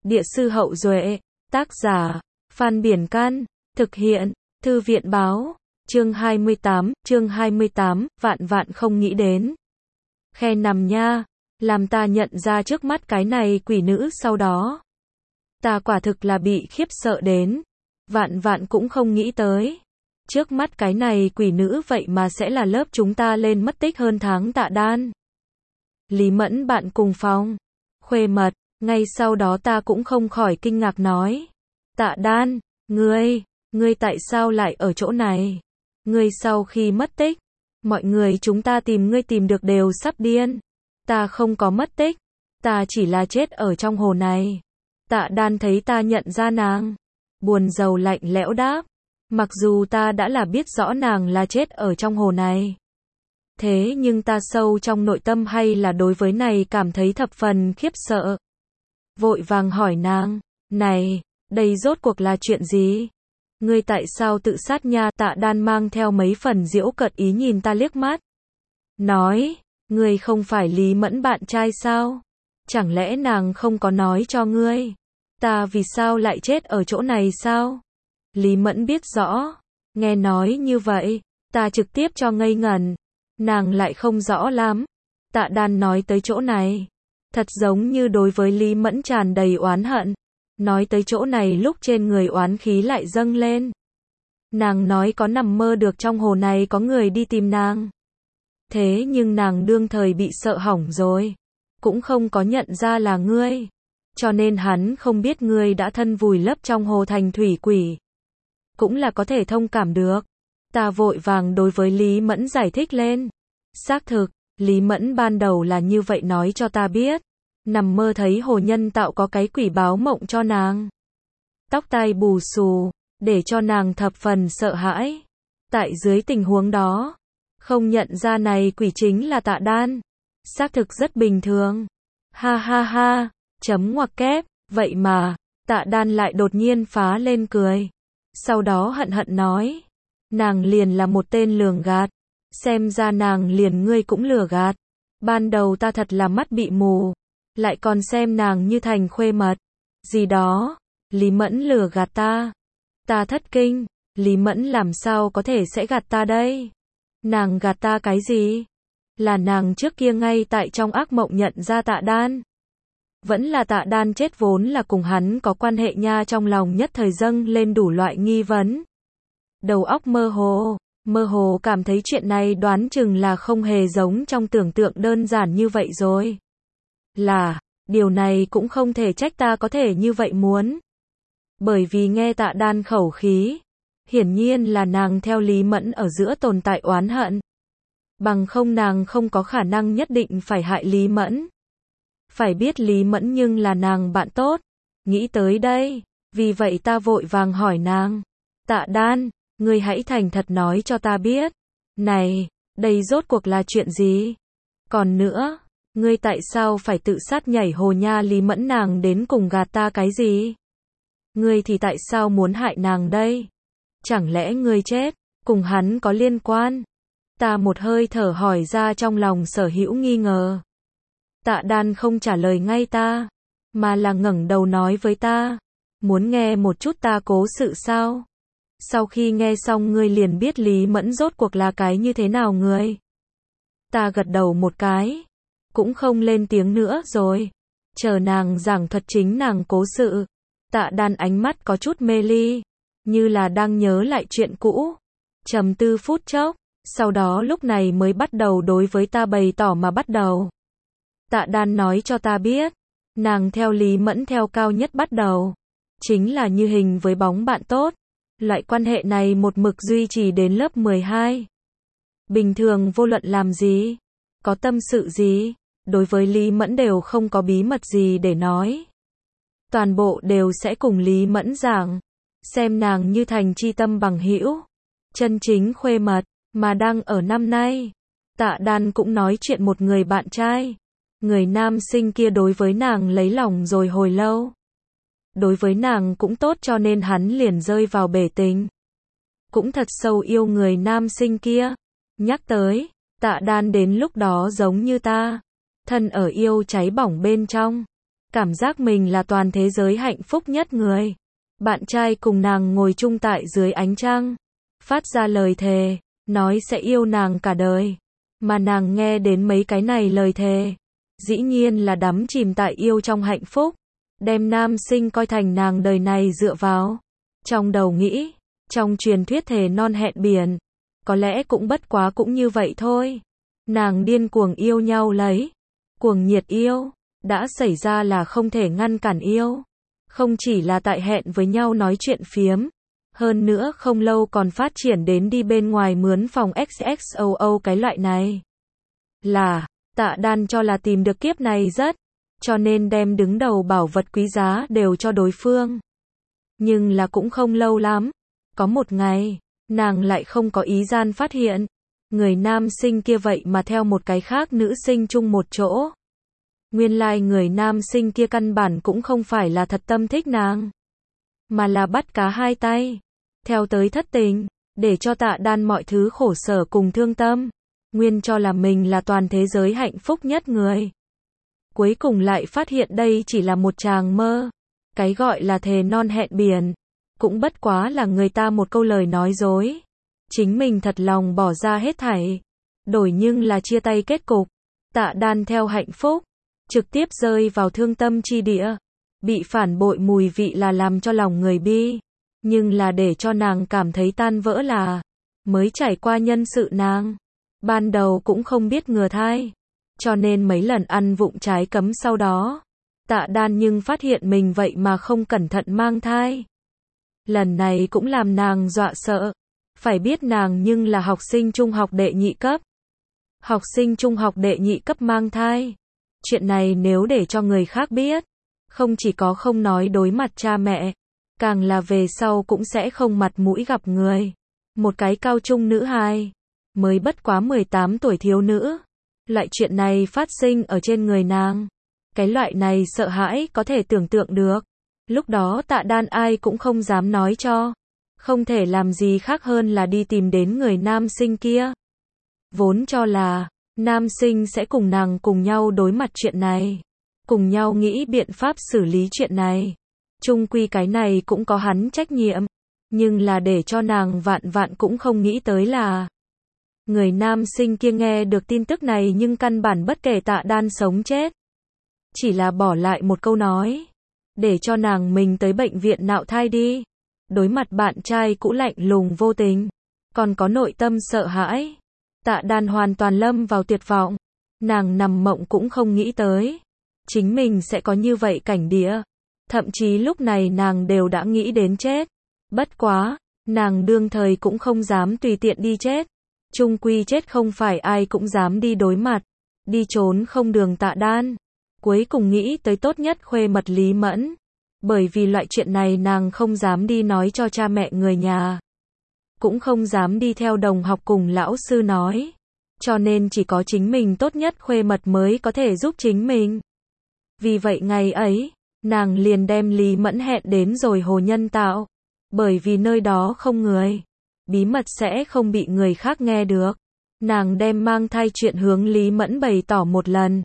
Địa sư Hậu Duệ, tác giả, Phan Biển Can, thực hiện, Thư viện Báo, chương 28, vạn vạn không nghĩ đến. Khe nằm nha, làm ta nhận ra trước mắt cái này quỷ nữ sau đó. Ta quả thực là bị khiếp sợ đến, vạn vạn cũng không nghĩ tới. Trước mắt cái này quỷ nữ vậy mà sẽ là lớp chúng ta lên mất tích hơn tháng Tạ Đan. Lý Mẫn bạn cùng phòng, khuê mật, ngay sau đó ta cũng không khỏi kinh ngạc nói. Tạ Đan, ngươi tại sao lại ở chỗ này? Ngươi sau khi mất tích, mọi người chúng ta tìm ngươi tìm được đều sắp điên. Ta không có mất tích, ta chỉ là chết ở trong hồ này. Tạ Đan thấy ta nhận ra nàng, buồn rầu lạnh lẽo đáp. Mặc dù ta đã là biết rõ nàng là chết ở trong hồ này. Thế nhưng ta sâu trong nội tâm hay là đối với này cảm thấy thập phần khiếp sợ. Vội vàng hỏi nàng, này, đây rốt cuộc là chuyện gì? Ngươi tại sao tự sát nha? Tạ Đan mang theo mấy phần giễu cợt ý nhìn ta liếc mắt. Nói, ngươi không phải Lý Mẫn bạn trai sao? Chẳng lẽ nàng không có nói cho ngươi? Ta vì sao lại chết ở chỗ này sao? Lý Mẫn biết rõ. Nghe nói như vậy, ta trực tiếp cho ngây ngẩn. Nàng lại không rõ lắm. Tạ Đan nói tới chỗ này, thật giống như đối với Lý Mẫn tràn đầy oán hận. Nói tới chỗ này lúc trên người oán khí lại dâng lên. Nàng nói có nằm mơ được trong hồ này có người đi tìm nàng. Thế nhưng nàng đương thời bị sợ hỏng rồi. Cũng không có nhận ra là ngươi. Cho nên hắn không biết ngươi đã thân vùi lấp trong hồ thành thủy quỷ. Cũng là có thể thông cảm được. Ta vội vàng đối với Lý Mẫn giải thích lên. Xác thực, Lý Mẫn ban đầu là như vậy nói cho ta biết. Nằm mơ thấy hồ nhân tạo có cái quỷ báo mộng cho nàng. Tóc tai bù xù, để cho nàng thập phần sợ hãi. Tại dưới tình huống đó, không nhận ra này quỷ chính là Tạ Đan. Xác thực rất bình thường. Ha ha ha, chấm ngoặc kép, vậy mà, Tạ Đan lại đột nhiên phá lên cười. Sau đó hận hận nói, nàng liền là một tên lường gạt. Xem ra nàng liền ngươi cũng lừa gạt. Ban đầu ta thật là mắt bị mù. Lại còn xem nàng như thành khuê mật. Gì đó, Lý Mẫn lừa gạt ta. Ta thất kinh, Lý Mẫn làm sao có thể sẽ gạt ta đây? Nàng gạt ta cái gì? Là nàng trước kia ngay tại trong ác mộng nhận ra Tạ Đan. Vẫn là Tạ Đan chết vốn là cùng hắn có quan hệ nha. Trong lòng nhất thời dâng lên đủ loại nghi vấn. Đầu óc mơ hồ cảm thấy chuyện này đoán chừng là không hề giống trong tưởng tượng đơn giản như vậy rồi. Là, điều này cũng không thể trách ta có thể như vậy muốn. Bởi vì nghe Tạ Đan khẩu khí, hiển nhiên là nàng theo Lý Mẫn ở giữa tồn tại oán hận. Bằng không nàng không có khả năng nhất định phải hại Lý Mẫn. Phải biết Lý Mẫn nhưng là nàng bạn tốt. Nghĩ tới đây, vì vậy ta vội vàng hỏi nàng. Tạ Đan, ngươi hãy thành thật nói cho ta biết. Này, đây rốt cuộc là chuyện gì? Còn nữa, ngươi tại sao phải tự sát nhảy hồ nha? Lý Mẫn nàng đến cùng gạt ta cái gì? Ngươi thì tại sao muốn hại nàng đây? Chẳng lẽ ngươi chết, cùng hắn có liên quan? Ta một hơi thở hỏi ra trong lòng sở hữu nghi ngờ. Tạ Đan không trả lời ngay ta, mà là ngẩng đầu nói với ta. Muốn nghe một chút ta cố sự sao? Sau khi nghe xong ngươi liền biết Lý Mẫn rốt cuộc là cái như thế nào ngươi? Ta gật đầu một cái, cũng không lên tiếng nữa rồi. Chờ nàng giảng thuật chính nàng cố sự. Tạ Đan ánh mắt có chút mê ly, như là đang nhớ lại chuyện cũ. Trầm tư phút chốc, sau đó lúc này mới bắt đầu đối với ta bày tỏ mà bắt đầu. Tạ Đan nói cho ta biết, nàng theo Lý Mẫn theo cao nhất bắt đầu. Chính là như hình với bóng bạn tốt. Loại quan hệ này một mực duy trì đến lớp 12. Bình thường vô luận làm gì, có tâm sự gì, đối với Lý Mẫn đều không có bí mật gì để nói. Toàn bộ đều sẽ cùng Lý Mẫn giảng, xem nàng như thành chi tâm bằng hữu, chân chính khuê mật, mà đang ở năm nay. Tạ Đan cũng nói chuyện một người bạn trai. Người nam sinh kia đối với nàng lấy lòng rồi hồi lâu. Đối với nàng cũng tốt cho nên hắn liền rơi vào bể tình. Cũng thật sâu yêu người nam sinh kia. Nhắc tới, Tạ Đan đến lúc đó giống như ta. Thân ở yêu cháy bỏng bên trong. cảm giác mình là toàn thế giới hạnh phúc nhất người. Bạn trai cùng nàng ngồi chung tại dưới ánh trăng, phát ra lời thề, nói sẽ yêu nàng cả đời. Mà nàng nghe đến mấy cái này lời thề, dĩ nhiên là đắm chìm tại yêu trong hạnh phúc, đem nam sinh coi thành nàng đời này dựa vào. Trong đầu nghĩ, trong truyền thuyết thề non hẹn biển, có lẽ cũng bất quá cũng như vậy thôi. Nàng điên cuồng yêu nhau lấy, cuồng nhiệt yêu, đã xảy ra là không thể ngăn cản yêu. Không chỉ là tại hẹn với nhau nói chuyện phiếm, hơn nữa không lâu còn phát triển đến đi bên ngoài mướn phòng XXOO cái loại này. Là, Tạ Đan cho là tìm được kiếp này rất, cho nên đem đứng đầu bảo vật quý giá đều cho đối phương. Nhưng là cũng không lâu lắm, có một ngày, nàng lại không có ý gian phát hiện, người nam sinh kia vậy mà theo một cái khác nữ sinh chung một chỗ. Nguyên lai người nam sinh kia căn bản cũng không phải là thật tâm thích nàng, mà là bắt cá hai tay, theo tới thất tình, để cho Tạ Đan mọi thứ khổ sở cùng thương tâm, nguyên cho là mình là toàn thế giới hạnh phúc nhất người. Cuối cùng lại phát hiện đây chỉ là một tràng mơ, cái gọi là thề non hẹn biển, cũng bất quá là người ta một câu lời nói dối. Chính mình thật lòng bỏ ra hết thảy, đổi nhưng là chia tay kết cục. Tạ Đan theo hạnh phúc, trực tiếp rơi vào thương tâm chi địa, bị phản bội mùi vị là làm cho lòng người bi, nhưng là để cho nàng cảm thấy tan vỡ là, mới trải qua nhân sự nàng, ban đầu cũng không biết ngừa thai, cho nên mấy lần ăn vụng trái cấm sau đó, Tạ Đan nhưng phát hiện mình vậy mà không cẩn thận mang thai. Lần này cũng làm nàng dọa sợ, phải biết nàng nhưng là học sinh trung học đệ nhị cấp. Học sinh trung học đệ nhị cấp mang thai. Chuyện này nếu để cho người khác biết, không chỉ có không nói đối mặt cha mẹ, càng là về sau cũng sẽ không mặt mũi gặp người. Một cái cao trung nữ hài, mới bất quá 18 tuổi thiếu nữ. Loại chuyện này phát sinh ở trên người nàng. Cái loại này sợ hãi có thể tưởng tượng được. Lúc đó Tạ Đan ai cũng không dám nói cho. Không thể làm gì khác hơn là đi tìm đến người nam sinh kia. Vốn cho là, nam sinh sẽ cùng nàng cùng nhau đối mặt chuyện này. Cùng nhau nghĩ biện pháp xử lý chuyện này. Chung quy cái này cũng có hắn trách nhiệm. Nhưng là để cho nàng vạn vạn cũng không nghĩ tới là người nam sinh kia nghe được tin tức này nhưng căn bản bất kể Tạ Đan sống chết. Chỉ là bỏ lại một câu nói. Để cho nàng mình tới bệnh viện nạo thai đi. Đối mặt bạn trai cũ lạnh lùng vô tình. Còn có nội tâm sợ hãi. Tạ Đan hoàn toàn lâm vào tuyệt vọng. Nàng nằm mộng cũng không nghĩ tới. Chính mình sẽ có như vậy cảnh địa. Thậm chí lúc này nàng đều đã nghĩ đến chết. Bất quá, nàng đương thời cũng không dám tùy tiện đi chết. Chung quy chết không phải ai cũng dám đi đối mặt. Đi trốn không đường Tạ Đan. Cuối cùng nghĩ tới tốt nhất khuê mật Lý Mẫn. Bởi vì loại chuyện này nàng không dám đi nói cho cha mẹ người nhà. Cũng không dám đi theo đồng học cùng lão sư nói. Cho nên chỉ có chính mình tốt nhất khuê mật mới có thể giúp chính mình. Vì vậy ngày ấy, nàng liền đem Lý Mẫn hẹn đến rồi Hồ Nhân Tạo. Bởi vì nơi đó không người. Bí mật sẽ không bị người khác nghe được. Nàng đem mang thai chuyện hướng Lý Mẫn bày tỏ một lần.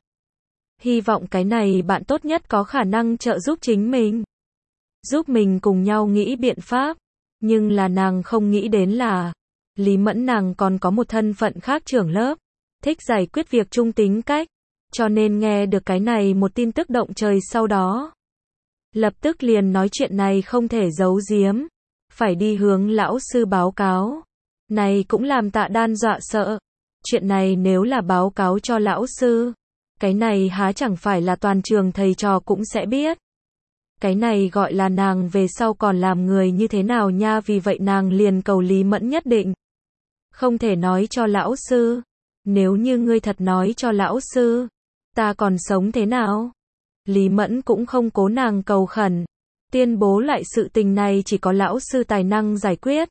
Hy vọng cái này bạn tốt nhất có khả năng trợ giúp chính mình. Giúp mình cùng nhau nghĩ biện pháp. Nhưng là nàng không nghĩ đến là Lý Mẫn nàng còn có một thân phận khác trưởng lớp. Thích giải quyết việc chung tính cách. Cho nên nghe được cái này một tin tức động trời sau đó. Lập tức liền nói chuyện này không thể giấu giếm. Phải đi hướng lão sư báo cáo. Này cũng làm Tạ Đan dọa sợ. Chuyện này nếu là báo cáo cho lão sư. Cái này há chẳng phải là toàn trường thầy trò cũng sẽ biết. Cái này gọi là nàng về sau còn làm người như thế nào nha. Vì vậy nàng liền cầu Lý Mẫn nhất định. Không thể nói cho lão sư. Nếu như ngươi thật nói cho lão sư. Ta còn sống thế nào? Lý Mẫn cũng không cố nàng cầu khẩn. Tuyên bố lại sự tình này chỉ có lão sư tài năng giải quyết.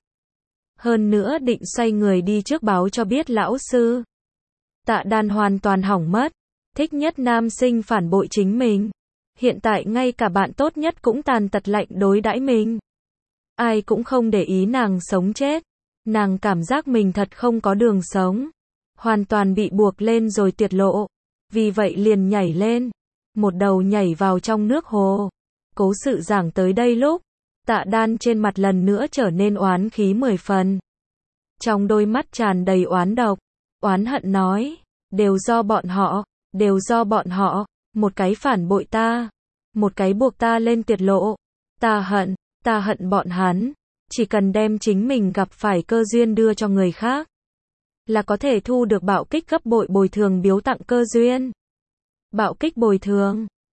Hơn nữa định xoay người đi trước báo cho biết lão sư. Tạ Đan hoàn toàn hỏng mất. Thích nhất nam sinh phản bội chính mình. Hiện tại ngay cả bạn tốt nhất cũng tàn tật lạnh đối đãi mình. Ai cũng không để ý nàng sống chết. Nàng cảm giác mình thật không có đường sống. Hoàn toàn bị buộc lên rồi tiết lộ. Vì vậy liền nhảy lên. một đầu nhảy vào trong nước hồ. Cố sự giảng tới đây lúc, Tạ Đan trên mặt lần nữa trở nên oán khí 10 phần. Trong đôi mắt tràn đầy oán độc, oán hận nói, đều do bọn họ, một cái phản bội ta, một cái buộc ta lên tuyệt lộ, ta hận bọn hắn, chỉ cần đem chính mình gặp phải cơ duyên đưa cho người khác, là có thể thu được bạo kích gấp bội bồi thường biếu tặng cơ duyên. Bạo kích bồi thường,